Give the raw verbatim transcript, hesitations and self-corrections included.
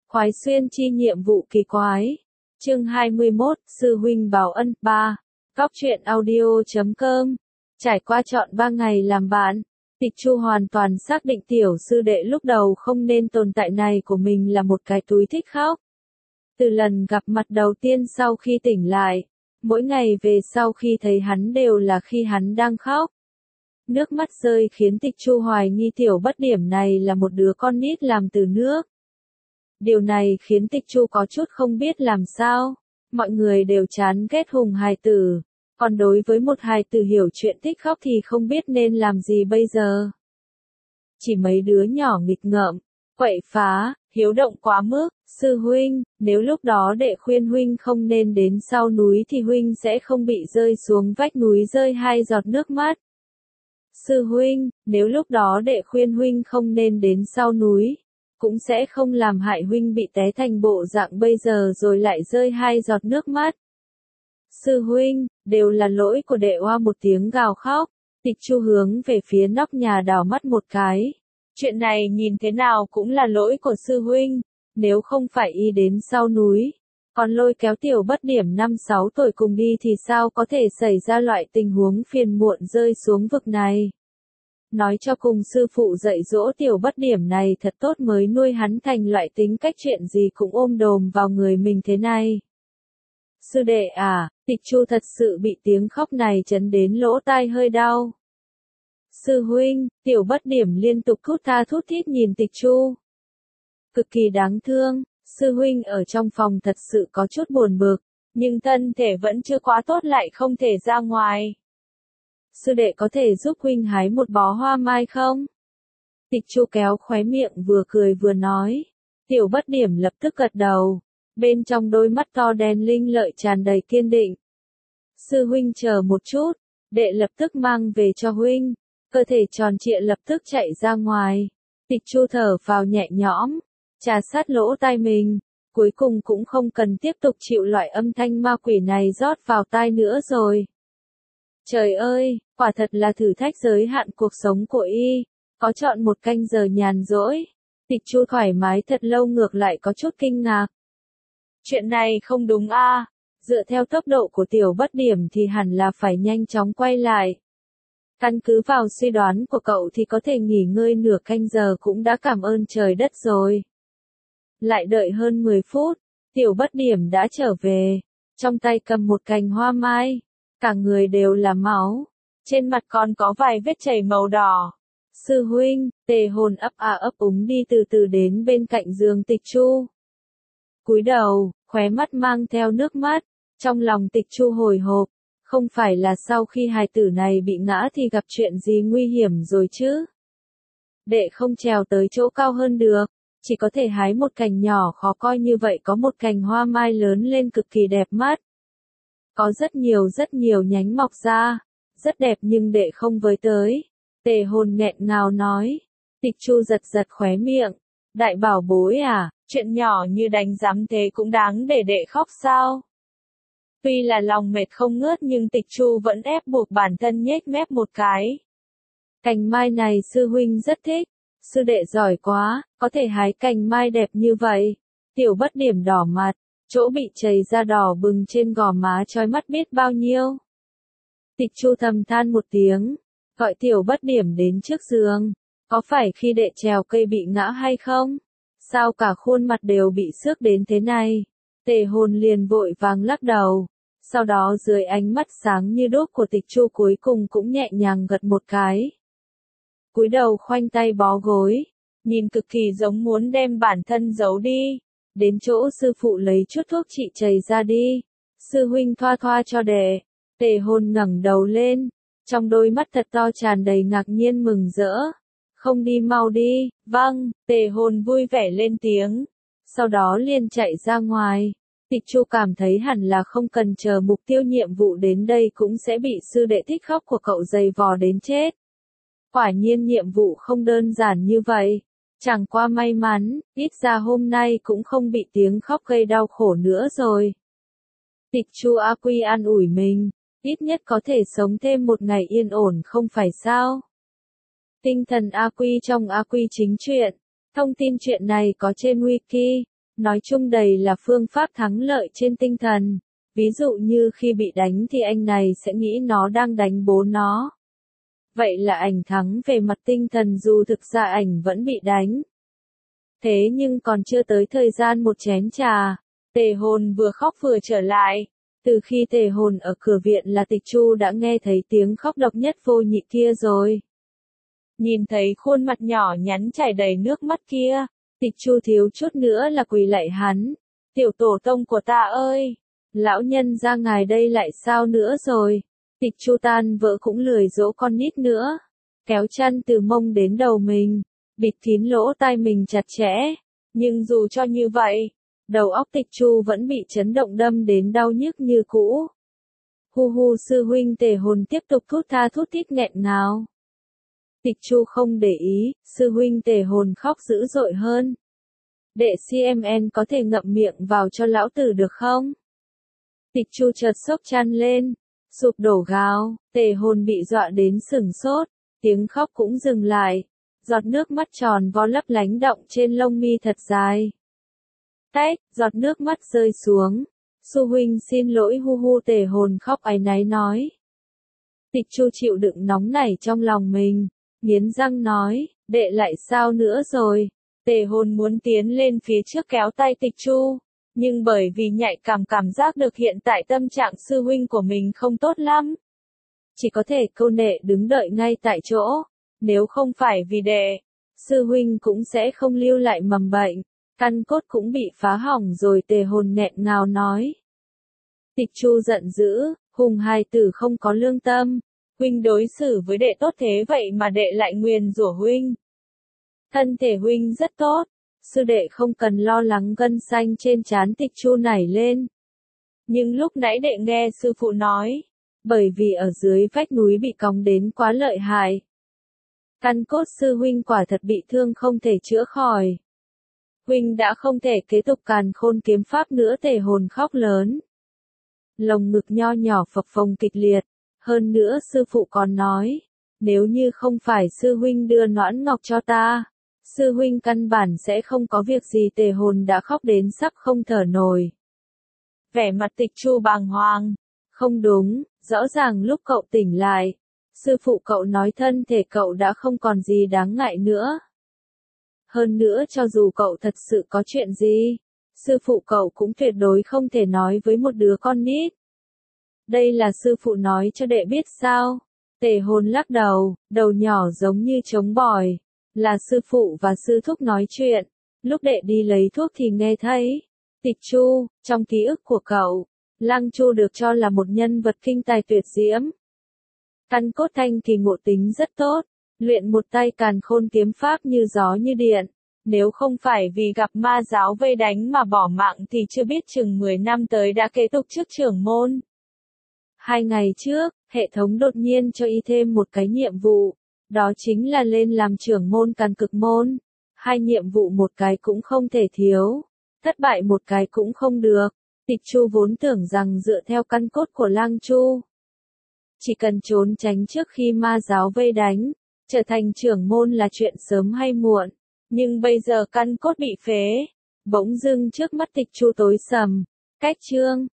Khoái xuyên chi nhiệm vụ kỳ quái. Chương hai mươi mốt, Sư huynh báo ân. ba. Góc truyện audio chấm com. Trải qua trọn ba ngày làm bạn, Tịch Chu hoàn toàn xác định tiểu sư đệ lúc đầu không nên tồn tại này của mình là một cái túi thích khóc. Từ lần gặp mặt đầu tiên sau khi tỉnh lại, mỗi ngày về sau khi thấy hắn đều là khi hắn đang khóc. Nước mắt rơi khiến Tịch Chu hoài nghi tiểu bất điểm này là một đứa con nít làm từ nước. Điều này khiến Tịch Chu có chút không biết làm sao. Mọi người đều chán ghét Hùng hài tử, còn đối với một hài tử hiểu chuyện thích khóc thì không biết nên làm gì bây giờ. Chỉ mấy đứa nhỏ nghịch ngợm, quậy phá, hiếu động quá mức. Sư huynh, nếu lúc đó đệ khuyên huynh không nên đến sau núi thì huynh sẽ không bị rơi xuống vách núi rơi hai giọt nước mắt. Sư huynh, nếu lúc đó đệ khuyên huynh không nên đến sau núi, cũng sẽ không làm hại huynh bị té thành bộ dạng bây giờ rồi lại rơi hai giọt nước mắt. Sư huynh, đều là lỗi của đệ. Oa một tiếng gào khóc, Tịch Chu hướng về phía nóc nhà đảo mắt một cái. Chuyện này nhìn thế nào cũng là lỗi của sư huynh, nếu không phải y đến sau núi, còn lôi kéo tiểu bất điểm năm sáu tuổi cùng đi thì sao có thể xảy ra loại tình huống phiền muộn rơi xuống vực này. Nói cho cùng sư phụ dạy dỗ tiểu bất điểm này thật tốt mới nuôi hắn thành loại tính cách chuyện gì cũng ôm đồm vào người mình thế này. Sư đệ à, Tịch Chu thật sự bị tiếng khóc này chấn đến lỗ tai hơi đau. Sư huynh, tiểu bất điểm liên tục thút tha thút thít nhìn Tịch Chu. Cực kỳ đáng thương, sư huynh ở trong phòng thật sự có chút buồn bực, nhưng thân thể vẫn chưa quá tốt lại không thể ra ngoài. Sư đệ có thể giúp huynh hái một bó hoa mai không? Tịch Chu kéo khóe miệng vừa cười vừa nói. Tiểu bất điểm lập tức gật đầu, bên trong đôi mắt to đen linh lợi tràn đầy kiên định. Sư huynh chờ một chút, đệ lập tức mang về cho huynh. Cơ thể tròn trịa lập tức chạy ra ngoài. Tịch Chu thở vào nhẹ nhõm, trà sát lỗ tai mình, cuối cùng cũng không cần tiếp tục chịu loại âm thanh ma quỷ này rót vào tai nữa rồi. Trời ơi, quả thật là thử thách giới hạn cuộc sống của y, có chọn một canh giờ nhàn rỗi. Tịch Chu thoải mái thật lâu ngược lại có chút kinh ngạc. Chuyện này không đúng a, dựa theo tốc độ của tiểu bất điểm thì hẳn là phải nhanh chóng quay lại. Căn cứ vào suy đoán của cậu thì có thể nghỉ ngơi nửa canh giờ cũng đã cảm ơn trời đất rồi. Lại đợi hơn mười phút, tiểu bất điểm đã trở về, trong tay cầm một cành hoa mai, cả người đều là máu, trên mặt còn có vài vết chảy màu đỏ. Sư huynh, Tề Hồn ấp a ấp úng đi từ từ đến bên cạnh giường Tịch Chu. Cúi đầu, khóe mắt mang theo nước mắt, trong lòng Tịch Chu hồi hộp, không phải là sau khi hài tử này bị ngã thì gặp chuyện gì nguy hiểm rồi chứ? Đệ không trèo tới chỗ cao hơn được, chỉ có thể hái một cành nhỏ khó coi như vậy, có một cành hoa mai lớn lên cực kỳ đẹp mắt. Có rất nhiều rất nhiều nhánh mọc ra, rất đẹp nhưng đệ không với tới. Tề Hồn nghẹn ngào nói. Tịch Chu giật giật khóe miệng. Đại bảo bối à, chuyện nhỏ như đánh giám thế cũng đáng để đệ khóc sao? Tuy là lòng mệt không ngớt nhưng Tịch Chu vẫn ép buộc bản thân nhếch mép một cái. Cành mai này sư huynh rất thích, sư đệ giỏi quá, có thể hái cành mai đẹp như vậy. Tiểu bất điểm đỏ mặt, chỗ bị chảy ra đỏ bừng trên gò má chói mắt biết bao nhiêu. Tịch Chu thầm than một tiếng, gọi tiểu bất điểm đến trước giường. Có phải khi đệ trèo cây bị ngã hay không? Sao cả khuôn mặt đều bị xước đến thế này? Tề Hồn liền vội vàng lắc đầu. Sau đó dưới ánh mắt sáng như đuốc của Tịch Chu cuối cùng cũng nhẹ nhàng gật một cái. Cúi đầu khoanh tay bó gối, nhìn cực kỳ giống muốn đem bản thân giấu đi. Đến chỗ sư phụ lấy chút thuốc trị chảy ra đi. Sư huynh thoa thoa cho đệ. Tề Hồn ngẩng đầu lên, trong đôi mắt thật to tràn đầy ngạc nhiên mừng rỡ. Không đi mau đi, vâng, Tề Hồn vui vẻ lên tiếng. Sau đó liền chạy ra ngoài. Tịch Chu cảm thấy hẳn là không cần chờ mục tiêu nhiệm vụ đến đây cũng sẽ bị sư đệ thích khóc của cậu giày vò đến chết. Quả nhiên nhiệm vụ không đơn giản như vậy. Chẳng qua may mắn, ít ra hôm nay cũng không bị tiếng khóc gây đau khổ nữa rồi. Tịch Chu A Quy an ủi mình, ít nhất có thể sống thêm một ngày yên ổn không phải sao? Tinh thần A Quy trong A Quy chính truyện. Thông tin chuyện này có trên wiki. Nói chung đầy là phương pháp thắng lợi trên tinh thần. Ví dụ như khi bị đánh thì anh này sẽ nghĩ nó đang đánh bố nó. Vậy là ảnh thắng về mặt tinh thần dù thực ra ảnh vẫn bị đánh. Thế nhưng còn chưa tới thời gian một chén trà, Tề Hồn vừa khóc vừa trở lại. Từ khi Tề Hồn ở cửa viện là Tịch Chu đã nghe thấy tiếng khóc độc nhất vô nhị kia rồi. Nhìn thấy khuôn mặt nhỏ nhắn chảy đầy nước mắt kia, Tịch Chu thiếu chút nữa là quỳ lạy hắn. Tiểu tổ tông của ta ơi! Lão nhân ra ngài đây lại sao nữa rồi? Tịch Chu tan vỡ cũng lười dỗ con nít nữa. Kéo chăn từ mông đến đầu mình, bịt kín lỗ tai mình chặt chẽ. Nhưng dù cho như vậy, đầu óc Tịch Chu vẫn bị chấn động đâm đến đau nhức như cũ. Hu hu sư huynh Tề Hồn tiếp tục thút tha thút thít nghẹn ngào. Tịch Chu không để ý, sư huynh Tề Hồn khóc dữ dội hơn. Đệ xê em en có thể ngậm miệng vào cho lão tử được không? Tịch Chu chợt sốc chăn lên, sụp đổ gào, Tề Hồn bị dọa đến sửng sốt, tiếng khóc cũng dừng lại, giọt nước mắt tròn vo lấp lánh đọng trên lông mi thật dài. Tách, giọt nước mắt rơi xuống, sư huynh xin lỗi hu hu Tề Hồn khóc áy náy nói. Tịch Chu chịu đựng nóng nảy trong lòng mình, nghiến răng nói, đệ lại sao nữa rồi? Tề Hồn muốn tiến lên phía trước kéo tay Tịch Chu, nhưng bởi vì nhạy cảm cảm giác được hiện tại tâm trạng sư huynh của mình không tốt lắm. Chỉ có thể câu nệ đứng đợi ngay tại chỗ, nếu không phải vì đệ, sư huynh cũng sẽ không lưu lại mầm bệnh, căn cốt cũng bị phá hỏng rồi. Tề Hồn nghẹn ngào nói. Tịch Chu giận dữ, hùng hài tử không có lương tâm, huynh đối xử với đệ tốt thế vậy mà đệ lại nguyền rủa huynh. Thân thể huynh rất tốt, sư đệ không cần lo lắng. Gân xanh trên trán Tịch Chu nảy lên. Nhưng lúc nãy đệ nghe sư phụ nói, bởi vì ở dưới vách núi bị còng đến quá lợi hại. Căn cốt sư huynh quả thật bị thương không thể chữa khỏi. Huynh đã không thể kế tục Càn Khôn kiếm pháp nữa. Tề Hồn khóc lớn. Lồng ngực nho nhỏ phập phồng kịch liệt, hơn nữa sư phụ còn nói, nếu như không phải sư huynh đưa Noãn Ngọc cho ta, sư huynh căn bản sẽ không có việc gì. Tề Hồn đã khóc đến sắp không thở nổi. Vẻ mặt Tịch Chu bàng hoàng. Không đúng, rõ ràng lúc cậu tỉnh lại, sư phụ cậu nói thân thể cậu đã không còn gì đáng ngại nữa. Hơn nữa cho dù cậu thật sự có chuyện gì, sư phụ cậu cũng tuyệt đối không thể nói với một đứa con nít. Đây là sư phụ nói cho đệ biết sao? Tề Hồn lắc đầu, đầu nhỏ giống như trống bòi. Là sư phụ và sư thúc nói chuyện, lúc đệ đi lấy thuốc thì nghe thấy. Tịch Chu, trong ký ức của cậu, Lăng Chu được cho là một nhân vật kinh tài tuyệt diễm. Căn cốt thanh kỳ ngộ tính rất tốt, luyện một tay Càn Khôn kiếm pháp như gió như điện. Nếu không phải vì gặp ma giáo vây đánh mà bỏ mạng thì chưa biết chừng mười năm tới đã kế tục chức trưởng môn. Hai ngày trước, hệ thống đột nhiên cho y thêm một cái nhiệm vụ, đó chính là lên làm trưởng môn Càn Cực môn. Hai nhiệm vụ một cái cũng không thể thiếu, thất bại một cái cũng không được. Tịch Chu vốn tưởng rằng dựa theo căn cốt của Lăng Chu, chỉ cần trốn tránh trước khi ma giáo vây đánh, trở thành trưởng môn là chuyện sớm hay muộn. Nhưng bây giờ căn cốt bị phế, bỗng dưng trước mắt Tịch Chu tối sầm. Cách chương